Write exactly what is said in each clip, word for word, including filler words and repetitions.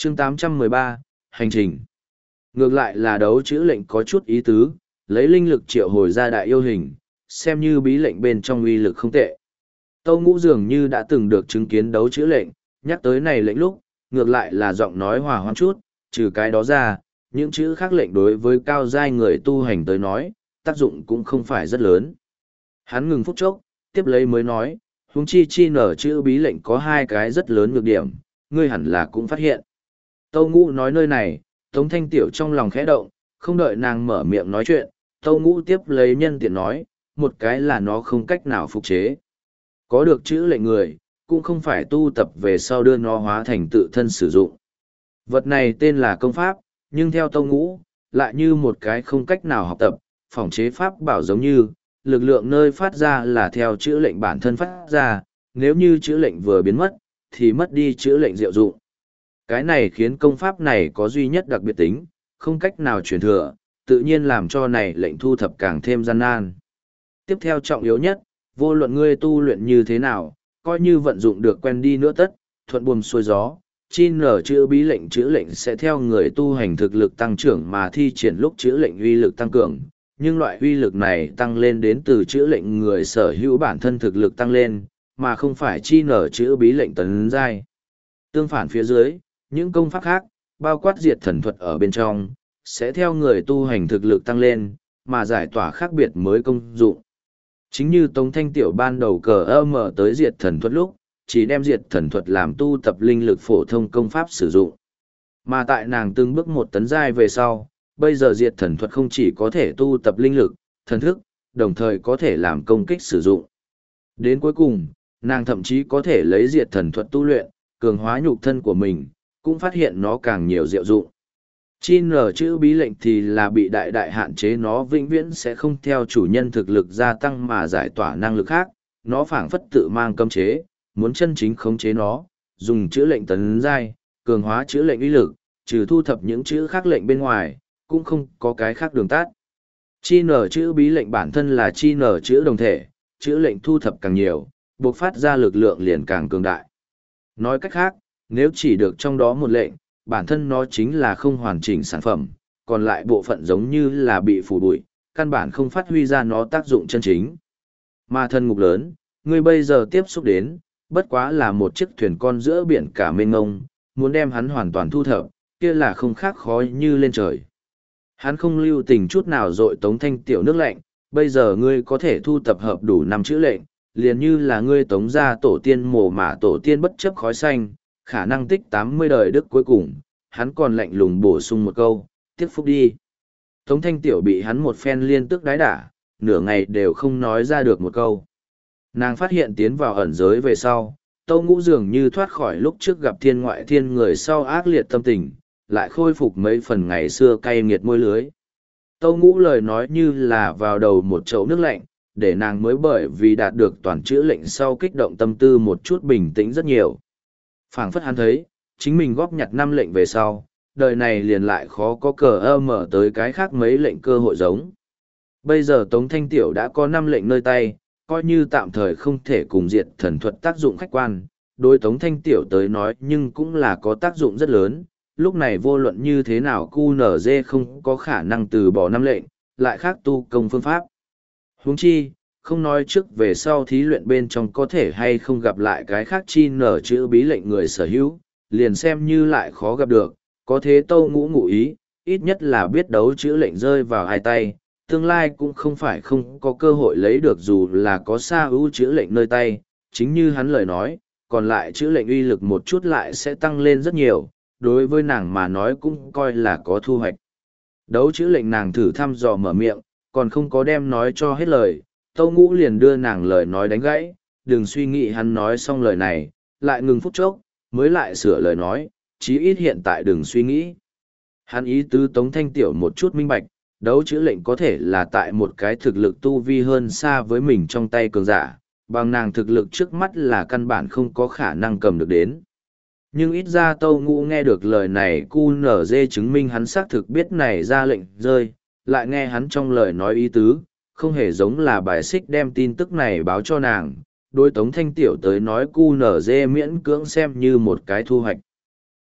chương tám trăm mười ba, hành trình. Ngược lại là đấu chữ lệnh có chút ý tứ, lấy linh lực triệu hồi ra đại yêu hình, xem như bí lệnh bên trong uy lực không tệ. Tâu Ngũ dường như đã từng được chứng kiến đấu chữ lệnh, nhắc tới này lệnh lúc, ngược lại là giọng nói hòa hoãn chút, trừ cái đó ra, những chữ khác lệnh đối với cao giai người tu hành tới nói, tác dụng cũng không phải rất lớn. Hắn ngừng phút chốc, tiếp lấy mới nói, huống chi chi nở chữ bí lệnh có hai cái rất lớn nhược điểm, ngươi hẳn là cũng phát hiện. Tâu Ngũ nói nơi này, Tống Thanh Tiểu trong lòng khẽ động, không đợi nàng mở miệng nói chuyện, Tâu Ngũ tiếp lấy nhân tiện nói, một cái là nó không cách nào phục chế. Có được chữ lệnh người, cũng không phải tu tập về sau đưa nó hóa thành tự thân sử dụng. Vật này tên là công pháp, nhưng theo Tâu Ngũ, lại như một cái không cách nào học tập, phỏng chế pháp bảo giống như, lực lượng nơi phát ra là theo chữ lệnh bản thân phát ra, nếu như chữ lệnh vừa biến mất, thì mất đi chữ lệnh diệu dụng. Cái này khiến công pháp này có duy nhất đặc biệt tính, không cách nào truyền thừa, tự nhiên làm cho này lệnh thu thập càng thêm gian nan. Tiếp theo trọng yếu nhất, vô luận ngươi tu luyện như thế nào, coi như vận dụng được quen đi nữa tất, thuận buồm xuôi gió, chi nở chữ bí lệnh chữ lệnh sẽ theo người tu hành thực lực tăng trưởng mà thi triển lúc chữ lệnh uy lực tăng cường, nhưng loại uy lực này tăng lên đến từ chữ lệnh người sở hữu bản thân thực lực tăng lên, mà không phải chi nở chữ bí lệnh tấn giai. Tương phản phía dưới, những công pháp khác, bao quát diệt thần thuật ở bên trong, sẽ theo người tu hành thực lực tăng lên, mà giải tỏa khác biệt mới công dụng. Chính như Tống Thanh Tiểu ban đầu cờ ơ mở tới diệt thần thuật lúc, chỉ đem diệt thần thuật làm tu tập linh lực phổ thông công pháp sử dụng. Mà tại nàng từng bước một tấn giai về sau, bây giờ diệt thần thuật không chỉ có thể tu tập linh lực, thần thức, đồng thời có thể làm công kích sử dụng. Đến cuối cùng, nàng thậm chí có thể lấy diệt thần thuật tu luyện, cường hóa nhục thân của mình, cũng phát hiện nó càng nhiều diệu dụng. Chi nở chữ bí lệnh thì là bị đại đại hạn chế, nó vĩnh viễn sẽ không theo chủ nhân thực lực gia tăng mà giải tỏa năng lực khác, nó phảng phất tự mang cấm chế, muốn chân chính khống chế nó, dùng chữ lệnh tấn giai, cường hóa chữ lệnh uy lực, trừ thu thập những chữ khác lệnh bên ngoài, cũng không có cái khác đường tắt. Chi nở chữ bí lệnh bản thân là chi nở chữ đồng thể, chữ lệnh thu thập càng nhiều, buộc phát ra lực lượng liền càng cường đại. Nói cách khác, nếu chỉ được trong đó một lệnh, bản thân nó chính là không hoàn chỉnh sản phẩm, còn lại bộ phận giống như là bị phủ bụi, căn bản không phát huy ra nó tác dụng chân chính. Mà thân ngục lớn, ngươi bây giờ tiếp xúc đến, bất quá là một chiếc thuyền con giữa biển cả mênh mông, muốn đem hắn hoàn toàn thu thập, kia là không khác khó như lên trời. Hắn không lưu tình chút nào dội Tống Thanh Tiểu nước lạnh, bây giờ ngươi có thể thu tập hợp đủ năm chữ lệnh, liền như là ngươi tống ra tổ tiên mồ mả tổ tiên bất chấp khói xanh, khả năng tích tám mươi đời đức cuối cùng, hắn còn lạnh lùng bổ sung một câu, tiếp phúc đi. Tống Thanh Tiểu bị hắn một phen liên tức đái đả, nửa ngày đều không nói ra được một câu. Nàng phát hiện tiến vào ẩn giới về sau, Tâu Ngũ dường như thoát khỏi lúc trước gặp thiên ngoại thiên người sau ác liệt tâm tình, lại khôi phục mấy phần ngày xưa cay nghiệt môi lưới. Tâu Ngũ lời nói như là vào đầu một chậu nước lạnh, để nàng mới bởi vì đạt được toàn chữ lệnh sau kích động tâm tư một chút bình tĩnh rất nhiều. Phảng phất hắn thấy, chính mình góp nhặt năm lệnh về sau, đời này liền lại khó có cờ ơ mở tới cái khác mấy lệnh cơ hội giống. Bây giờ Tống Thanh Tiểu đã có năm lệnh nơi tay, coi như tạm thời không thể cùng diệt thần thuật tác dụng khách quan, đối Tống Thanh Tiểu tới nói nhưng cũng là có tác dụng rất lớn. Lúc này vô luận như thế nào cu nở dê không có khả năng từ bỏ năm lệnh, lại khác tu công phương pháp. Huống chi, không nói trước về sau thí luyện bên trong có thể hay không gặp lại cái khác chi nở chữ bí lệnh người sở hữu, liền xem như lại khó gặp được, có thế Tâu Ngũ ngụ ý, ít nhất là biết đấu chữ lệnh rơi vào hai tay, tương lai cũng không phải không có cơ hội lấy được dù là có xa ưu chữ lệnh nơi tay, chính như hắn lời nói, còn lại chữ lệnh uy lực một chút lại sẽ tăng lên rất nhiều, đối với nàng mà nói cũng coi là có thu hoạch. Đấu chữ lệnh nàng thử thăm dò mở miệng, còn không có đem nói cho hết lời, Tâu Ngũ liền đưa nàng lời nói đánh gãy, đừng suy nghĩ hắn nói xong lời này, lại ngừng phút chốc, mới lại sửa lời nói, chí ít hiện tại đừng suy nghĩ. Hắn ý tứ Tống Thanh Tiểu một chút minh bạch, đấu chữ lệnh có thể là tại một cái thực lực tu vi hơn xa với mình trong tay cường giả, bằng nàng thực lực trước mắt là căn bản không có khả năng cầm được đến. Nhưng ít ra Tâu Ngũ nghe được lời này cu nở dê chứng minh hắn xác thực biết này ra lệnh rơi, lại nghe hắn trong lời nói ý tứ, không hề giống là bài xích đem tin tức này báo cho nàng, đối Tống Thanh Tiểu tới nói cu nở dê miễn cưỡng xem như một cái thu hoạch.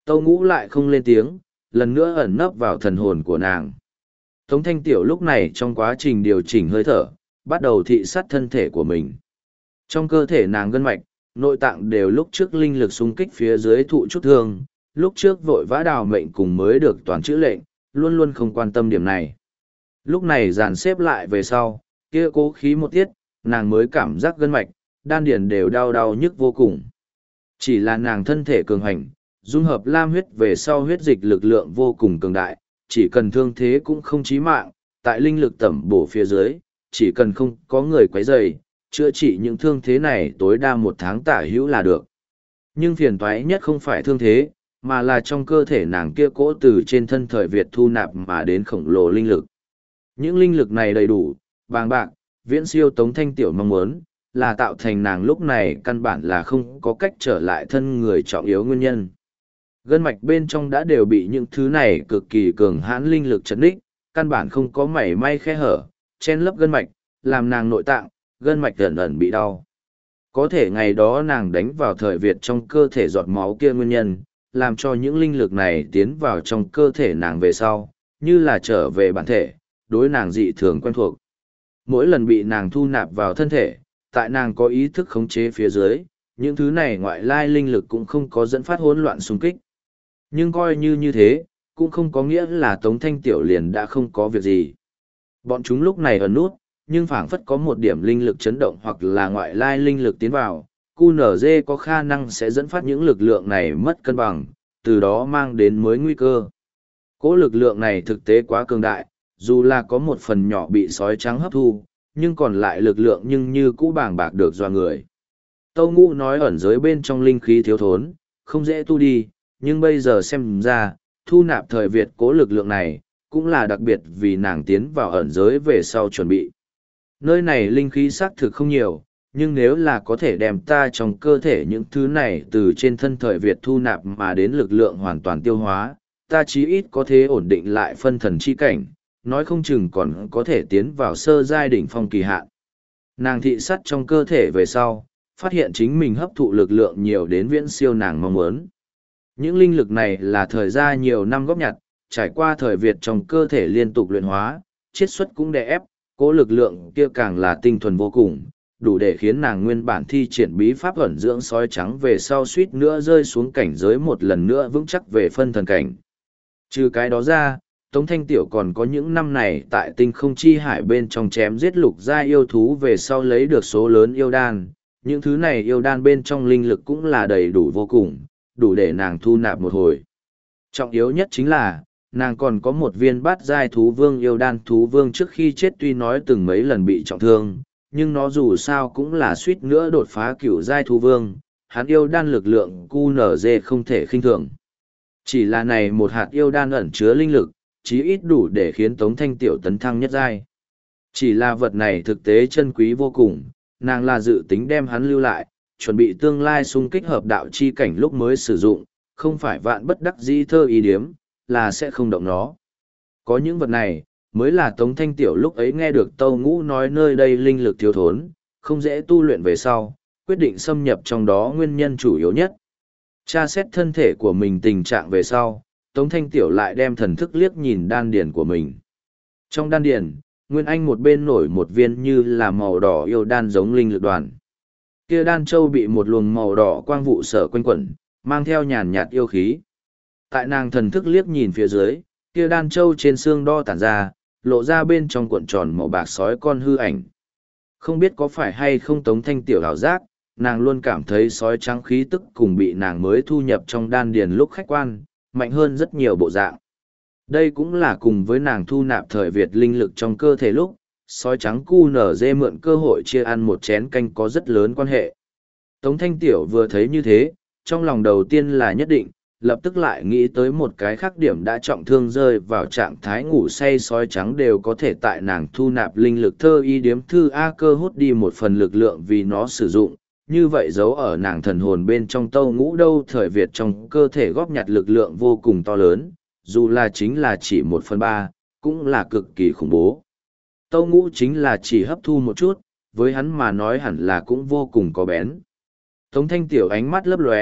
Tâu Ngũ lại không lên tiếng, lần nữa ẩn nấp vào thần hồn của nàng. Tống Thanh Tiểu lúc này trong quá trình điều chỉnh hơi thở, bắt đầu thị sát thân thể của mình. Trong cơ thể nàng gân mạch, nội tạng đều lúc trước linh lực xung kích phía dưới thụ chút thương, lúc trước vội vã đào mệnh cùng mới được toàn chữ lệnh, luôn luôn không quan tâm điểm này. Lúc này dàn xếp lại về sau, kia cố khí một tiết, nàng mới cảm giác gân mạch, đan điền đều đau đau nhức vô cùng. Chỉ là nàng thân thể cường hành, dung hợp lam huyết về sau huyết dịch lực lượng vô cùng cường đại, chỉ cần thương thế cũng không chí mạng, tại linh lực tẩm bổ phía dưới, chỉ cần không có người quấy rầy, chữa trị những thương thế này tối đa một tháng tả hữu là được. Nhưng phiền toái nhất không phải thương thế, mà là trong cơ thể nàng kia cỗ từ trên thân thời Việt thu nạp mà đến khổng lồ linh lực. Những linh lực này đầy đủ, bàng bạc, viễn siêu Tống Thanh Tiểu mong muốn, là tạo thành nàng lúc này căn bản là không có cách trở lại thân người trọng yếu nguyên nhân. Gân mạch bên trong đã đều bị những thứ này cực kỳ cường hãn linh lực chấn đích, căn bản không có mảy may khe hở, chen lấp gân mạch, làm nàng nội tạng, gân mạch ẩn ẩn bị đau. Có thể ngày đó nàng đánh vào thời Việt trong cơ thể giọt máu kia nguyên nhân, làm cho những linh lực này tiến vào trong cơ thể nàng về sau, như là trở về bản thể, đối nàng dị thường quen thuộc. Mỗi lần bị nàng thu nạp vào thân thể, tại nàng có ý thức khống chế phía dưới, những thứ này ngoại lai linh lực cũng không có dẫn phát hỗn loạn xung kích. Nhưng coi như như thế, cũng không có nghĩa là Tống Thanh Tiểu liền đã không có việc gì. Bọn chúng lúc này ẩn nút, nhưng phảng phất có một điểm linh lực chấn động hoặc là ngoại lai linh lực tiến vào, quy en giê có khả năng sẽ dẫn phát những lực lượng này mất cân bằng, từ đó mang đến mới nguy cơ. Cỗ lực lượng này thực tế quá cường đại, dù là có một phần nhỏ bị sói trắng hấp thu, nhưng còn lại lực lượng nhưng như cũ bàng bạc được doa người. Tâu Ngũ nói ẩn giới bên trong linh khí thiếu thốn, không dễ tu đi, nhưng bây giờ xem ra, thu nạp thời Việt cố lực lượng này, cũng là đặc biệt vì nàng tiến vào ẩn giới về sau chuẩn bị. Nơi này linh khí xác thực không nhiều, nhưng nếu là có thể đem ta trong cơ thể những thứ này từ trên thân thời Việt thu nạp mà đến lực lượng hoàn toàn tiêu hóa, ta chí ít có thể ổn định lại phân thần chi cảnh, nói không chừng còn có thể tiến vào sơ giai đỉnh phong kỳ hạn. Nàng thị sắt trong cơ thể về sau, phát hiện chính mình hấp thụ lực lượng nhiều đến viễn siêu nàng mong muốn. Những linh lực này là thời gian nhiều năm góp nhặt, trải qua thời Việt trong cơ thể liên tục luyện hóa, chiết xuất cũng đè ép, cố lực lượng kia càng là tinh thuần vô cùng, đủ để khiến nàng nguyên bản thi triển bí pháp ẩn dưỡng sói trắng về sau suýt nữa rơi xuống cảnh giới một lần nữa vững chắc về phân thần cảnh. Trừ cái đó ra, Tống Thanh Tiểu còn có những năm này tại tinh không chi hải bên trong chém giết lục gia yêu thú về sau lấy được số lớn yêu đan, những thứ này yêu đan bên trong linh lực cũng là đầy đủ vô cùng, đủ để nàng thu nạp một hồi. Trọng yếu nhất chính là, nàng còn có một viên bát giai thú vương yêu đan. Thú vương trước khi chết tuy nói từng mấy lần bị trọng thương, nhưng nó dù sao cũng là suýt nữa đột phá cửu giai thú vương, hắn yêu đan lực lượng quy en giê không thể khinh thường. Chỉ là này một hạt yêu đan ẩn chứa linh lực, chí ít đủ để khiến Tống Thanh Tiểu tấn thăng nhất giai. Chỉ là vật này thực tế chân quý vô cùng, nàng là dự tính đem hắn lưu lại, chuẩn bị tương lai xung kích hợp đạo chi cảnh lúc mới sử dụng, không phải vạn bất đắc dĩ thơ ý điếm, là sẽ không động nó. Có những vật này, mới là Tống Thanh Tiểu lúc ấy nghe được Tâu Ngũ nói nơi đây linh lực thiếu thốn, không dễ tu luyện về sau, quyết định xâm nhập trong đó nguyên nhân chủ yếu nhất. Tra xét thân thể của mình tình trạng về sau, Tống Thanh Tiểu lại đem thần thức liếc nhìn đan điền của mình. Trong đan điền, Nguyên Anh một bên nổi một viên như là màu đỏ yêu đan giống linh lực đoàn. Kia đan châu bị một luồng màu đỏ quang vụ sở quanh quẩn, mang theo nhàn nhạt yêu khí. Tại nàng thần thức liếc nhìn phía dưới, kia đan châu trên xương đo tản ra, lộ ra bên trong cuộn tròn màu bạc sói con hư ảnh. Không biết có phải hay không Tống Thanh Tiểu ảo giác, nàng luôn cảm thấy sói trắng khí tức cùng bị nàng mới thu nhập trong đan điền lúc khách quan, mạnh hơn rất nhiều bộ dạng. Đây cũng là cùng với nàng thu nạp thời Việt linh lực trong cơ thể lúc, sói trắng quy en giê mượn cơ hội chia ăn một chén canh có rất lớn quan hệ. Tống Thanh Tiểu vừa thấy như thế, trong lòng đầu tiên là nhất định, lập tức lại nghĩ tới một cái khác điểm đã trọng thương rơi vào trạng thái ngủ say sói trắng đều có thể tại nàng thu nạp linh lực thơ y điếm thư A cơ hút đi một phần lực lượng vì nó sử dụng, như vậy giấu ở nàng thần hồn bên trong Tâu Ngũ đâu thời Việt trong cơ thể góp nhặt lực lượng vô cùng to lớn, dù là chính là chỉ một phần ba, cũng là cực kỳ khủng bố. Tâu Ngũ chính là chỉ hấp thu một chút, với hắn mà nói hẳn là cũng vô cùng có bén. Tống Thanh Tiểu ánh mắt lấp lóe,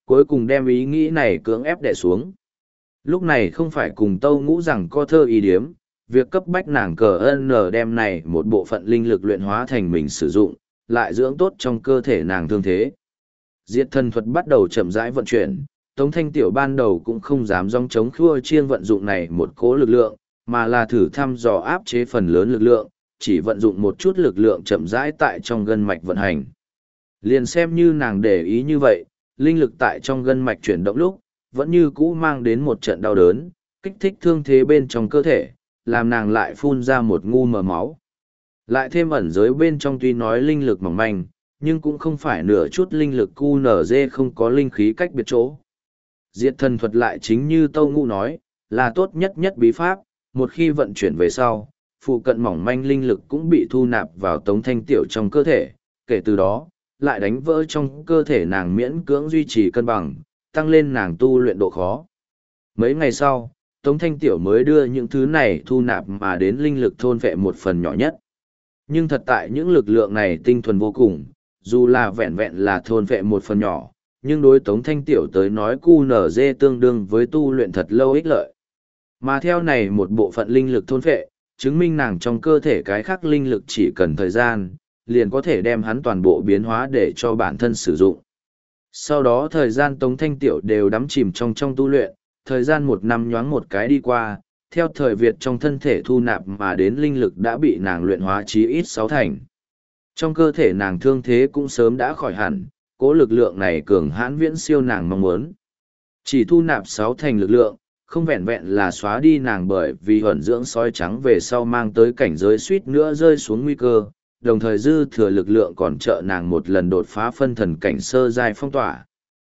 cuối cùng đem ý nghĩ này cưỡng ép đè xuống. Lúc này không phải cùng Tâu Ngũ rằng co thơ ý điếm, việc cấp bách nàng cờ ân nở đem này một bộ phận linh lực luyện hóa thành mình sử dụng, lại dưỡng tốt trong cơ thể nàng thương thế. Diệt thần thuật bắt đầu chậm rãi vận chuyển, Tống Thanh Tiểu ban đầu cũng không dám dòng chống khua chiên vận dụng này một cố lực lượng, mà là thử thăm dò áp chế phần lớn lực lượng, chỉ vận dụng một chút lực lượng chậm rãi tại trong gân mạch vận hành. Liền xem như nàng để ý như vậy, linh lực tại trong gân mạch chuyển động lúc, vẫn như cũ mang đến một trận đau đớn, kích thích thương thế bên trong cơ thể, làm nàng lại phun ra một ngu mờ máu. Lại thêm ẩn giới bên trong tuy nói linh lực mỏng manh, nhưng cũng không phải nửa chút linh lực cu nở dê không có linh khí cách biệt chỗ. Diệt thần thuật lại chính như Tâu Ngũ nói, là tốt nhất nhất bí pháp, một khi vận chuyển về sau, phụ cận mỏng manh linh lực cũng bị thu nạp vào Tống Thanh Tiểu trong cơ thể, kể từ đó, lại đánh vỡ trong cơ thể nàng miễn cưỡng duy trì cân bằng, tăng lên nàng tu luyện độ khó. Mấy ngày sau, Tống Thanh Tiểu mới đưa những thứ này thu nạp mà đến linh lực thôn vệ một phần nhỏ nhất. Nhưng thật tại những lực lượng này tinh thuần vô cùng, dù là vẹn vẹn là thôn vệ một phần nhỏ, nhưng đối Tống Thanh Tiểu tới nói cu nở dê tương đương với tu luyện thật lâu ích lợi. Mà theo này một bộ phận linh lực thôn vệ, chứng minh nàng trong cơ thể cái khác linh lực chỉ cần thời gian, liền có thể đem hắn toàn bộ biến hóa để cho bản thân sử dụng. Sau đó thời gian Tống Thanh Tiểu đều đắm chìm trong trong tu luyện, thời gian một năm nhoáng một cái đi qua, theo thời Việt trong thân thể thu nạp mà đến linh lực đã bị nàng luyện hóa chí ít sáu thành. Trong cơ thể nàng thương thế cũng sớm đã khỏi hẳn, cố lực lượng này cường hãn viễn siêu nàng mong muốn. Chỉ thu nạp sáu thành lực lượng, không vẹn vẹn là xóa đi nàng bởi vì huẩn dưỡng sói trắng về sau mang tới cảnh giới suýt nữa rơi xuống nguy cơ, đồng thời dư thừa lực lượng còn trợ nàng một lần đột phá phân thần cảnh sơ giai phong tỏa.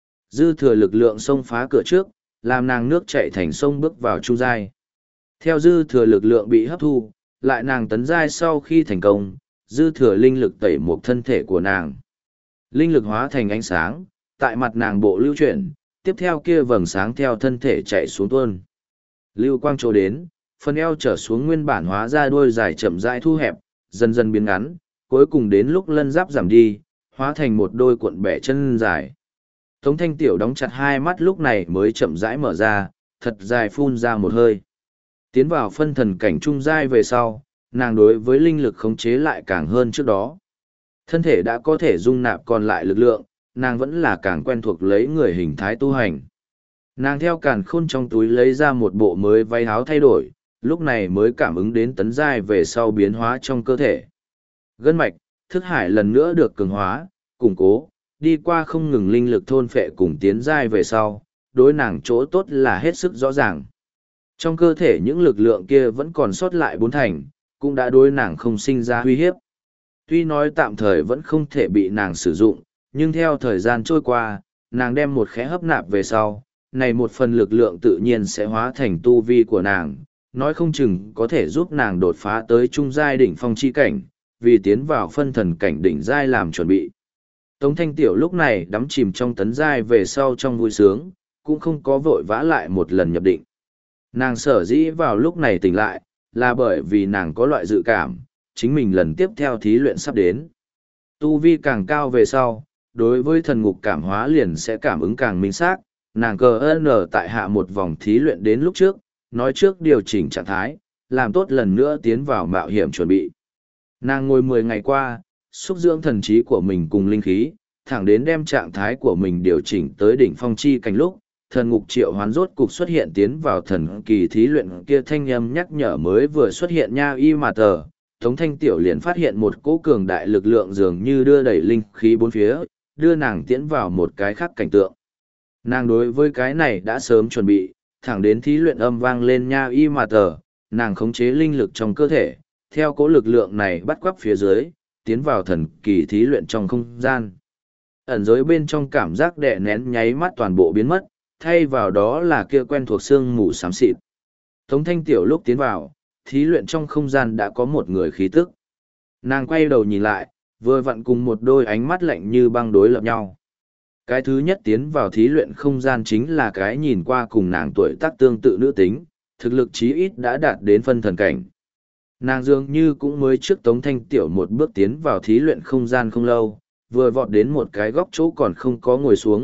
Dư thừa lực lượng xông phá cửa trước, làm nàng nước chạy thành sông bước vào trung giai. Theo dư thừa lực lượng bị hấp thu, lại nàng tấn giai sau khi thành công, dư thừa linh lực tẩy một thân thể của nàng. Linh lực hóa thành ánh sáng, tại mặt nàng bộ lưu chuyển, tiếp theo kia vầng sáng theo thân thể chạy xuống tuôn. Lưu quang chỗ đến, phần eo trở xuống nguyên bản hóa ra đuôi dài chậm rãi thu hẹp, dần dần biến ngắn, cuối cùng đến lúc lân giáp giảm đi, hóa thành một đôi cuộn bẻ chân dài. Tống Thanh Tiểu đóng chặt hai mắt lúc này mới chậm rãi mở ra, thật dài phun ra một hơi. Tiến vào phân thần cảnh trung giai về sau, nàng đối với linh lực khống chế lại càng hơn trước đó. Thân thể đã có thể dung nạp còn lại lực lượng, nàng vẫn là càng quen thuộc lấy người hình thái tu hành. Nàng theo càn khôn trong túi lấy ra một bộ mới váy áo thay đổi, lúc này mới cảm ứng đến tấn giai về sau biến hóa trong cơ thể. Gân mạch, thức hải lần nữa được cường hóa, củng cố, đi qua không ngừng linh lực thôn phệ cùng tiến giai về sau, đối nàng chỗ tốt là hết sức rõ ràng. Trong cơ thể những lực lượng kia vẫn còn sót lại bốn thành, cũng đã đối nàng không sinh ra uy hiếp. Tuy nói tạm thời vẫn không thể bị nàng sử dụng, nhưng theo thời gian trôi qua, nàng đem một khẽ hấp nạp về sau, này một phần lực lượng tự nhiên sẽ hóa thành tu vi của nàng, nói không chừng có thể giúp nàng đột phá tới trung giai đỉnh phong chi cảnh, vì tiến vào phân thần cảnh đỉnh giai làm chuẩn bị. Tống Thanh Tiểu lúc này đắm chìm trong tấn giai về sau trong vui sướng, cũng không có vội vã lại một lần nhập định. Nàng sở dĩ vào lúc này tỉnh lại, là bởi vì nàng có loại dự cảm, chính mình lần tiếp theo thí luyện sắp đến. Tu vi càng cao về sau, đối với thần ngục cảm hóa liền sẽ cảm ứng càng minh xác, nàng cờ ơn ở tại hạ một vòng thí luyện đến lúc trước, nói trước điều chỉnh trạng thái, làm tốt lần nữa tiến vào mạo hiểm chuẩn bị. Nàng ngồi mười ngày qua, xúc dưỡng thần trí của mình cùng linh khí, thẳng đến đem trạng thái của mình điều chỉnh tới đỉnh phong chi cảnh lúc, thần ngục triệu hoán rốt cục xuất hiện tiến vào thần kỳ thí luyện kia thanh âm nhắc nhở mới vừa xuất hiện nha y mà tờ. Tống Thanh Tiểu liền phát hiện một cỗ cường đại lực lượng dường như đưa đẩy linh khí bốn phía, đưa nàng tiến vào một cái khác cảnh tượng. Nàng đối với cái này đã sớm chuẩn bị, thẳng đến thí luyện âm vang lên nha y mà tờ, nàng khống chế linh lực trong cơ thể, theo cỗ lực lượng này bắt quắp phía dưới, tiến vào thần kỳ thí luyện trong không gian. Ẩn giới bên trong cảm giác đè nén nháy mắt toàn bộ biến mất, thay vào đó là kia quen thuộc sương mù xám xịt. Tống Thanh Tiểu lúc tiến vào, thí luyện trong không gian đã có một người khí tức. Nàng quay đầu nhìn lại, vừa vặn cùng một đôi ánh mắt lạnh như băng đối lập nhau. Cái thứ nhất tiến vào thí luyện không gian chính là cái nhìn qua cùng nàng tuổi tác tương tự nữ tính, thực lực chí ít đã đạt đến phân thần cảnh. Nàng dường như cũng mới trước Tống Thanh Tiểu một bước tiến vào thí luyện không gian không lâu, vừa vọt đến một cái góc chỗ còn không có ngồi xuống,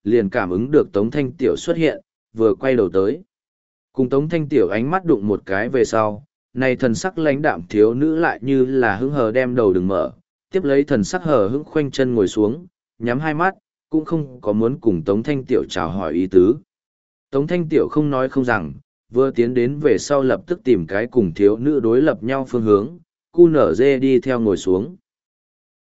liền cảm ứng được Tống Thanh Tiểu xuất hiện, vừa quay đầu tới. Cùng Tống Thanh Tiểu ánh mắt đụng một cái về sau, này thần sắc lãnh đạm thiếu nữ lại như là hứng hờ đem đầu đừng mở, tiếp lấy thần sắc hờ hững khoanh chân ngồi xuống, nhắm hai mắt, cũng không có muốn cùng Tống Thanh Tiểu chào hỏi ý tứ. Tống Thanh Tiểu không nói không rằng, vừa tiến đến về sau lập tức tìm cái cùng thiếu nữ đối lập nhau phương hướng, cu nở dê đi theo ngồi xuống.